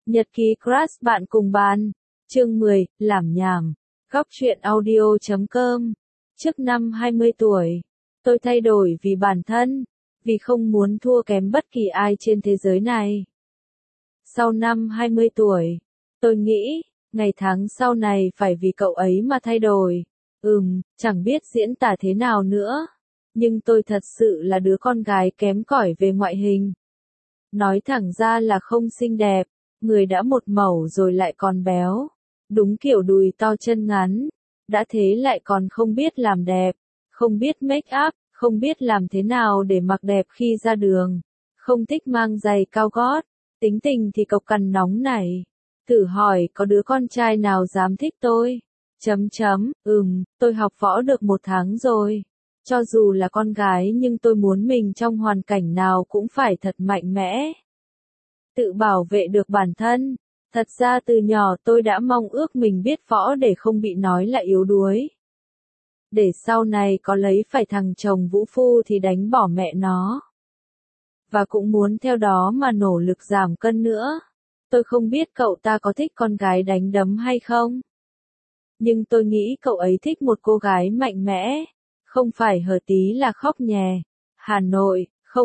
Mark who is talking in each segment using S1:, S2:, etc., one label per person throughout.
S1: Nhật ký crush bạn cùng bàn. Chương 10, làm nhảm. Góc truyện audio.com. Trước năm 20 tuổi, tôi thay đổi vì bản thân, vì không muốn thua kém bất kỳ ai trên thế giới này. Sau năm 20 tuổi, tôi nghĩ, ngày tháng sau này phải vì cậu ấy mà thay đổi. Chẳng biết diễn tả thế nào nữa. Nhưng tôi thật sự là đứa con gái kém cỏi về ngoại hình. Nói thẳng ra là không xinh đẹp, người đã một mẩu rồi lại còn béo. Đúng kiểu đùi to chân ngắn. Đã thế lại còn không biết làm đẹp, không biết make up, không biết làm thế nào để mặc đẹp khi ra đường. Không thích mang giày cao gót, tính tình thì cộc cằn nóng nảy. Thử hỏi có đứa con trai nào dám thích tôi? Tôi học võ được 1 tháng rồi. Cho dù là con gái nhưng tôi muốn mình trong hoàn cảnh nào cũng phải thật mạnh mẽ. Tự bảo vệ được bản thân. Thật ra từ nhỏ tôi đã mong ước mình biết võ để không bị nói là yếu đuối. Để sau này có lấy phải thằng chồng vũ phu thì đánh bỏ mẹ nó. Và cũng muốn theo đó mà nỗ lực giảm cân nữa. Tôi không biết cậu ta có thích con gái đánh đấm hay không. Nhưng tôi nghĩ cậu ấy thích một cô gái mạnh mẽ. Không phải hở tí là khóc nhè. Hà Nội,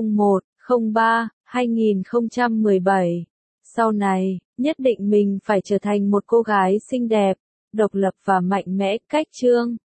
S1: 01/03/2017. Sau này, nhất định mình phải trở thành một cô gái xinh đẹp, độc lập và mạnh mẽ. Cách chương